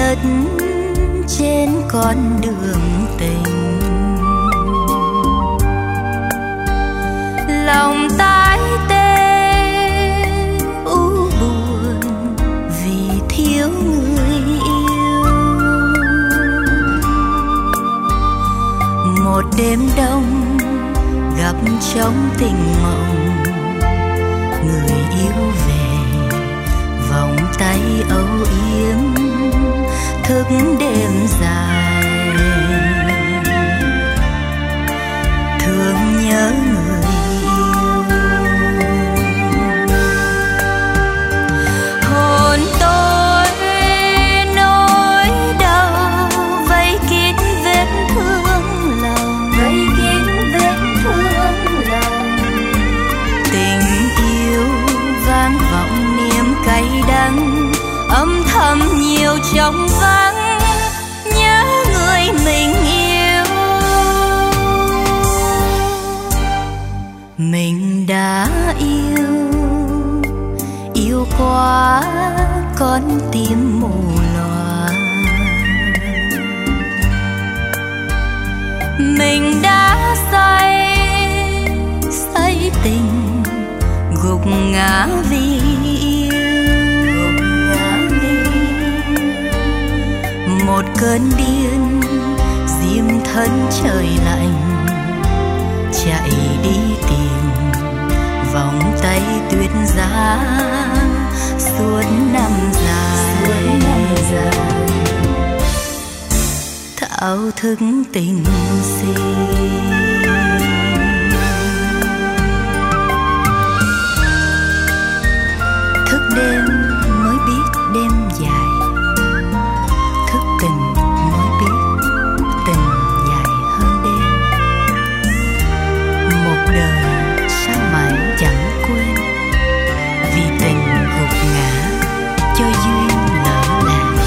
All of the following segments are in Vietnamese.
nhất trên con đường tình. Lòng tái tê u buồn vì thiếu người yêu. Một đêm đông gặp trong tình mộng, người yêu về vòng tay âu yếm thức đêm dài. Thương nhớ người yêu, hồn tôi nỗi đau vây kín vết thương lòng, vây kín vết thương lòng. Tình yêu vang vọng niềm cay đắng, âm thầm nhiều trong vắng nhớ người mình yêu. Mình đã yêu, yêu quá con tim mù lòa. Mình đã say, say tình gục ngã vì yêu. Một cơn điên diêm thân trời lạnh, chạy đi tìm vòng tay tuyết giá suốt năm dài. Thao thức tình si, thức đêm mới biết đêm dài, thức tình mới biết tình dài hơn đêm. Một đời sao mãi chẳng quên, vì tình gục ngã cho duyên lỡ làng.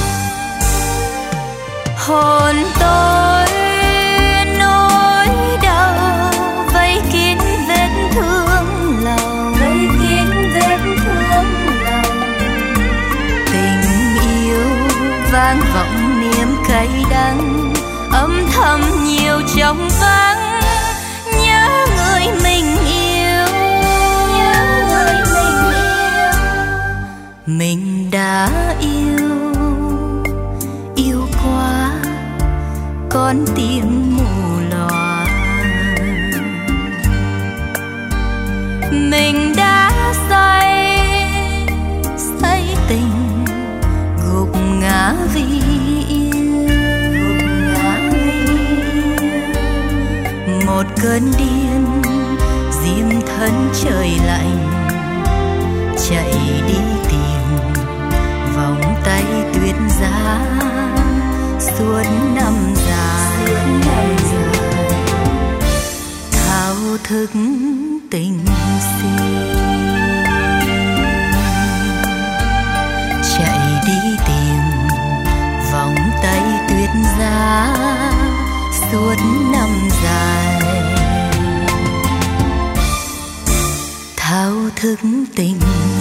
Hồn tôi nỗi đau vây kín vết thương lòng, vây kín vết thương lòng. Tình yêu vang vọng niềm cay đắng, âm thầm nhiều trong vắng nhớ người mình yêu. Nhớ người mình yêu. Mình đã yêu, yêu quá con tim mù lòa. Mình đã say, say tình gục ngã vì yêu. Một cơn điên diêm thân trời lạnh, chạy đi tìm vòng tay tuyết giá suốt năm dài. Thao thức tình si, chạy đi tìm vòng tay tuyết giá suốt năm dài. Thao thức tình